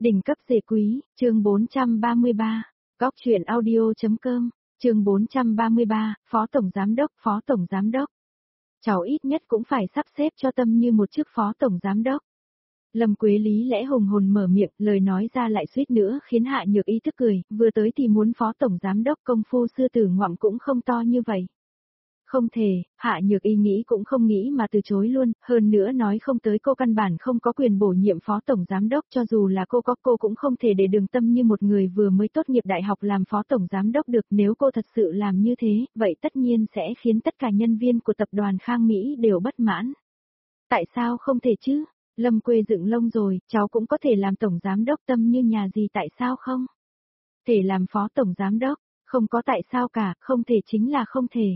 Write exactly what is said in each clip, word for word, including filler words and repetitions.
Đỉnh cấp dề quý, chương bốn trăm ba mươi ba, Góc truyện audio.com, chương bốn trăm ba mươi ba, Phó Tổng Giám đốc, Phó Tổng Giám đốc. Cháu ít nhất cũng phải sắp xếp cho Tâm Như một chức Phó Tổng Giám đốc. Lâm Quế lý lẽ hùng hồn mở miệng, lời nói ra lại suýt nữa khiến Hạ Nhược Y tức cười, vừa tới thì muốn Phó Tổng Giám đốc, công phu sư tử ngoạm cũng không to như vậy. Không thể, Hạ Nhược Y nghĩ cũng không nghĩ mà từ chối luôn, hơn nữa nói không tới cô căn bản không có quyền bổ nhiệm Phó Tổng Giám đốc, cho dù là cô có cô cũng không thể để Đường Tâm Như một người vừa mới tốt nghiệp đại học làm Phó Tổng Giám đốc được. Nếu cô thật sự làm như thế, vậy tất nhiên sẽ khiến tất cả nhân viên của tập đoàn Khang Mỹ đều bất mãn. Tại sao không thể chứ? Lâm Quê dựng lông rồi, cháu cũng có thể làm Tổng Giám đốc, Tâm Như nhà gì tại sao không? Thể làm Phó Tổng Giám đốc, không có tại sao cả, không thể chính là không thể.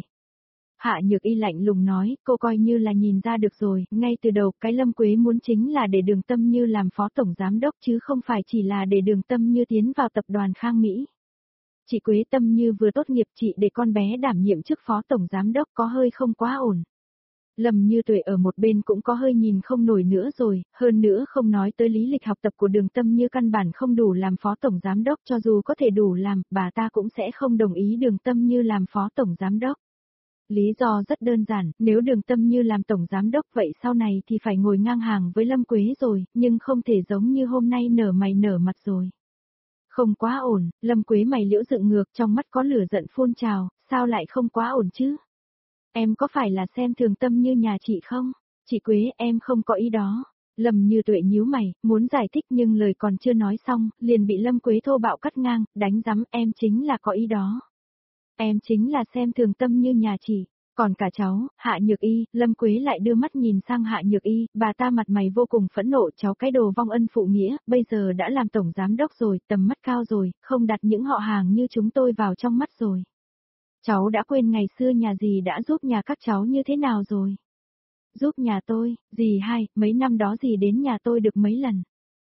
Hạ Nhược Y lạnh lùng nói, cô coi như là nhìn ra được rồi, ngay từ đầu cái Lâm Quế muốn chính là để Đường Tâm Như làm Phó Tổng Giám đốc chứ không phải chỉ là để Đường Tâm Như tiến vào tập đoàn Khang Mỹ. Chị Quế Tâm Như vừa tốt nghiệp, chị để con bé đảm nhiệm chức Phó Tổng Giám đốc có hơi không quá ổn. Lâm Như Tuệ ở một bên cũng có hơi nhìn không nổi nữa rồi, hơn nữa không nói tới lý lịch học tập của Đường Tâm Như căn bản không đủ làm Phó Tổng Giám đốc, cho dù có thể đủ làm, bà ta cũng sẽ không đồng ý Đường Tâm Như làm Phó Tổng Giám đốc. Lý do rất đơn giản, nếu Đường Tâm Như làm Tổng Giám đốc vậy sau này thì phải ngồi ngang hàng với Lâm Quế rồi, nhưng không thể giống như hôm nay nở mày nở mặt rồi. Không quá ổn, Lâm Quế mày liễu dựng ngược, trong mắt có lửa giận phun trào, sao lại không quá ổn chứ? Em có phải là xem thường Tâm Như nhà chị không? Chị Quế, em không có ý đó. Lâm Như Tuệ nhíu mày, muốn giải thích nhưng lời còn chưa nói xong, liền bị Lâm Quế thô bạo cắt ngang, đánh rắm, em chính là có ý đó. Em chính là xem thường Tâm Như nhà chị, còn cả cháu, Hạ Nhược Y. Lâm Quế lại đưa mắt nhìn sang Hạ Nhược Y, bà ta mặt mày vô cùng phẫn nộ, cháu cái đồ vong ân phụ nghĩa, bây giờ đã làm Tổng Giám đốc rồi, tầm mắt cao rồi, không đặt những họ hàng như chúng tôi vào trong mắt rồi. Cháu đã quên ngày xưa nhà dì đã giúp nhà các cháu như thế nào rồi? Giúp nhà tôi, dì hai, mấy năm đó dì đến nhà tôi được mấy lần.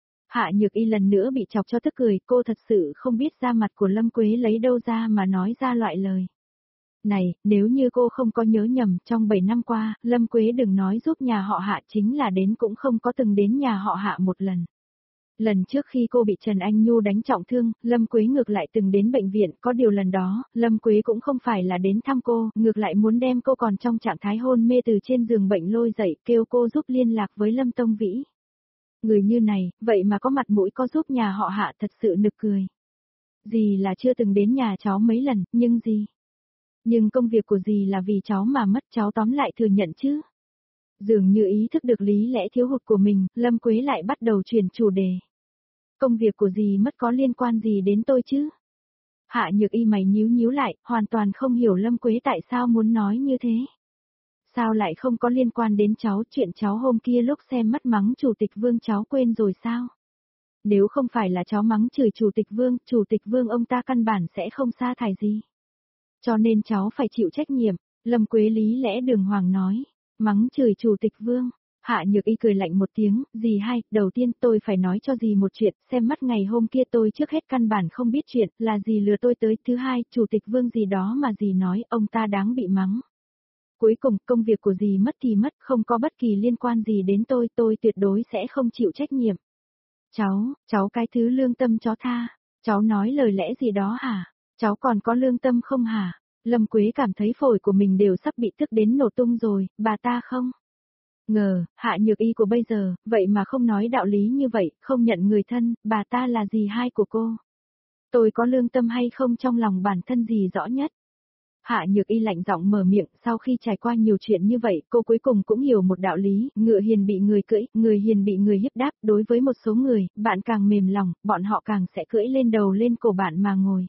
Hạ Nhược Y lần nữa bị chọc cho tức cười, cô thật sự không biết da mặt của Lâm Quế lấy đâu ra mà nói ra loại lời. Này, nếu như cô không có nhớ nhầm, trong bảy năm qua, Lâm Quế đừng nói giúp nhà họ Hạ, chính là đến cũng không có từng đến nhà họ Hạ một lần. Lần trước khi cô bị Trần Anh Nhu đánh trọng thương, Lâm Quế ngược lại từng đến bệnh viện, có điều lần đó, Lâm Quế cũng không phải là đến thăm cô, ngược lại muốn đem cô còn trong trạng thái hôn mê từ trên giường bệnh lôi dậy, kêu cô giúp liên lạc với Lâm Tông Vĩ. Người như này, vậy mà có mặt mũi có giúp nhà họ Hạ, thật sự nực cười. Dì là chưa từng đến nhà cháu mấy lần, nhưng gì? Nhưng công việc của dì là vì cháu mà mất, cháu tóm lại thừa nhận chứ. Dường như ý thức được lý lẽ thiếu hụt của mình, Lâm Quế lại bắt đầu chuyển chủ đề. Công việc của dì mất có liên quan gì đến tôi chứ? Hạ Nhược Y mày nhíu nhíu lại, hoàn toàn không hiểu Lâm Quế tại sao muốn nói như thế. Sao lại không có liên quan đến cháu, chuyện cháu hôm kia lúc xem mắt mắng Chủ tịch Vương cháu quên rồi sao? Nếu không phải là cháu mắng chửi Chủ tịch Vương, Chủ tịch Vương ông ta căn bản sẽ không sa thải gì. Cho nên cháu phải chịu trách nhiệm, Lâm Quế lý lẽ đường hoàng nói. Mắng chửi Chủ tịch Vương. Hạ Nhược Y cười lạnh một tiếng, dì hai, đầu tiên tôi phải nói cho dì một chuyện, xem mắt ngày hôm kia tôi trước hết căn bản không biết chuyện, là dì lừa tôi tới, thứ hai, Chủ tịch Vương gì đó mà dì nói, ông ta đáng bị mắng. Cuối cùng, công việc của dì mất thì mất, không có bất kỳ liên quan gì đến tôi, tôi tuyệt đối sẽ không chịu trách nhiệm. Cháu, cháu cái thứ lương tâm chó tha, cháu nói lời lẽ gì đó hả? Cháu còn có lương tâm không hả? Lâm Quế cảm thấy phổi của mình đều sắp bị tức đến nổ tung rồi, bà ta không? Ngờ, Hạ Nhược Y của bây giờ, vậy mà không nói đạo lý như vậy, không nhận người thân, bà ta là dì hai của cô. Tôi có lương tâm hay không trong lòng bản thân dì rõ nhất. Hạ Nhược Y lạnh giọng mở miệng, sau khi trải qua nhiều chuyện như vậy, cô cuối cùng cũng hiểu một đạo lý, ngựa hiền bị người cưỡi, người hiền bị người hiếp đáp, đối với một số người, bạn càng mềm lòng, bọn họ càng sẽ cưỡi lên đầu lên cổ bạn mà ngồi.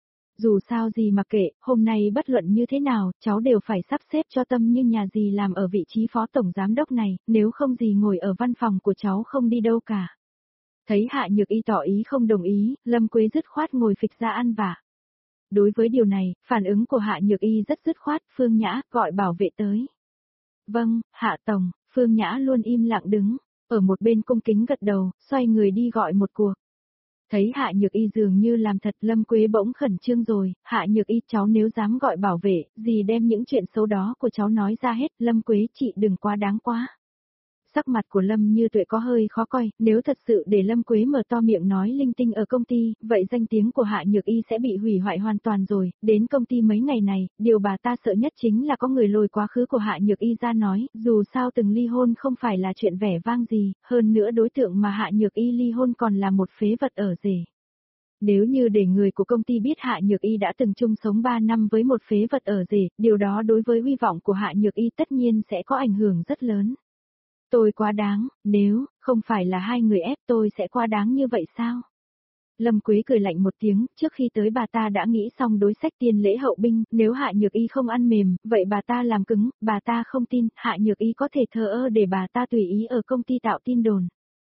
Dù sao gì mà kệ, hôm nay bất luận như thế nào, cháu đều phải sắp xếp cho Tâm Như nhà dì làm ở vị trí Phó Tổng Giám đốc này, nếu không dì ngồi ở văn phòng của cháu không đi đâu cả. Thấy Hạ Nhược Y tỏ ý không đồng ý, Lâm Quế dứt khoát ngồi phịch ra ăn vạ. Đối với điều này, phản ứng của Hạ Nhược Y rất dứt khoát, Phương Nhã, gọi bảo vệ tới. Vâng, Hạ Tổng, Phương Nhã luôn im lặng đứng, ở một bên cung kính gật đầu, xoay người đi gọi một cuộc. Thấy Hạ Nhược Y dường như làm thật, Lâm Quế bỗng khẩn trương rồi, Hạ Nhược Y cháu nếu dám gọi bảo vệ, dì đem những chuyện xấu đó của cháu nói ra hết, Lâm Quế chị đừng quá đáng quá. Sắc mặt của Lâm Như Tuệ có hơi khó coi, nếu thật sự để Lâm Quế mở to miệng nói linh tinh ở công ty, vậy danh tiếng của Hạ Nhược Y sẽ bị hủy hoại hoàn toàn rồi, đến công ty mấy ngày này, điều bà ta sợ nhất chính là có người lôi quá khứ của Hạ Nhược Y ra nói, dù sao từng ly hôn không phải là chuyện vẻ vang gì, hơn nữa đối tượng mà Hạ Nhược Y ly hôn còn là một phế vật ở rể. Nếu như để người của công ty biết Hạ Nhược Y đã từng chung sống ba năm với một phế vật ở rể, điều đó đối với uy vọng của Hạ Nhược Y tất nhiên sẽ có ảnh hưởng rất lớn. Tôi quá đáng, nếu không phải là hai người ép tôi sẽ quá đáng như vậy sao? Lâm Quế cười lạnh một tiếng, trước khi tới bà ta đã nghĩ xong đối sách tiên lễ hậu binh, nếu Hạ Nhược Y không ăn mềm, vậy bà ta làm cứng, bà ta không tin, Hạ Nhược Y có thể thờ ơ để bà ta tùy ý ở công ty tạo tin đồn.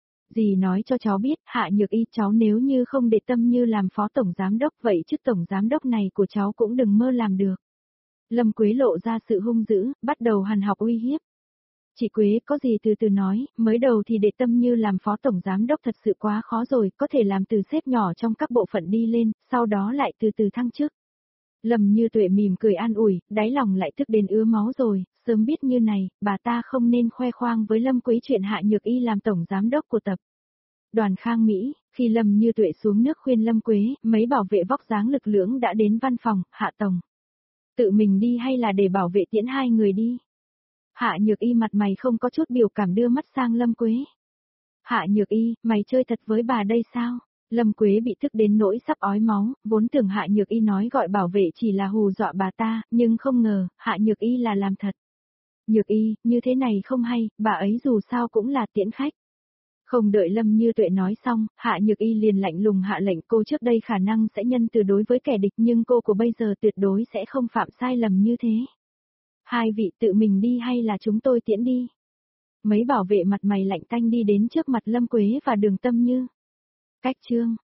Dì nói cho cháu biết, Hạ Nhược Y cháu nếu như không để tâm như làm phó tổng giám đốc vậy chức tổng giám đốc này của cháu cũng đừng mơ làm được. Lâm Quế lộ ra sự hung dữ, bắt đầu hằn học uy hiếp. Chị Quế có gì từ từ nói, mới đầu thì để tâm như làm phó tổng giám đốc thật sự quá khó rồi, có thể làm từ sếp nhỏ trong các bộ phận đi lên, sau đó lại từ từ thăng chức. Lâm Như Tuệ mỉm cười an ủi, đáy lòng lại tức đến ứa máu rồi, sớm biết như này, bà ta không nên khoe khoang với Lâm Quế chuyện Hạ Nhược Y làm tổng giám đốc của tập đoàn Khang Mỹ. Khi Lâm Như Tuệ xuống nước khuyên Lâm Quế, mấy bảo vệ vóc dáng lực lưỡng đã đến văn phòng, Hạ tổng. Tự mình đi hay là để bảo vệ tiễn hai người đi? Hạ Nhược Y mặt mày không có chút biểu cảm đưa mắt sang Lâm Quế. Hạ Nhược Y, mày chơi thật với bà đây sao? Lâm Quế bị tức đến nỗi sắp ói máu, vốn tưởng Hạ Nhược Y nói gọi bảo vệ chỉ là hù dọa bà ta, nhưng không ngờ, Hạ Nhược Y là làm thật. Nhược Y, như thế này không hay, bà ấy dù sao cũng là tiễn khách. Không đợi Lâm Như Tuệ nói xong, Hạ Nhược Y liền lạnh lùng hạ lệnh cô trước đây khả năng sẽ nhân từ đối với kẻ địch nhưng cô của bây giờ tuyệt đối sẽ không phạm sai lầm như thế. Hai vị tự mình đi hay là chúng tôi tiễn đi? Mấy bảo vệ mặt mày lạnh tanh đi đến trước mặt Lâm Quế và Đường Tâm Như. Cách chương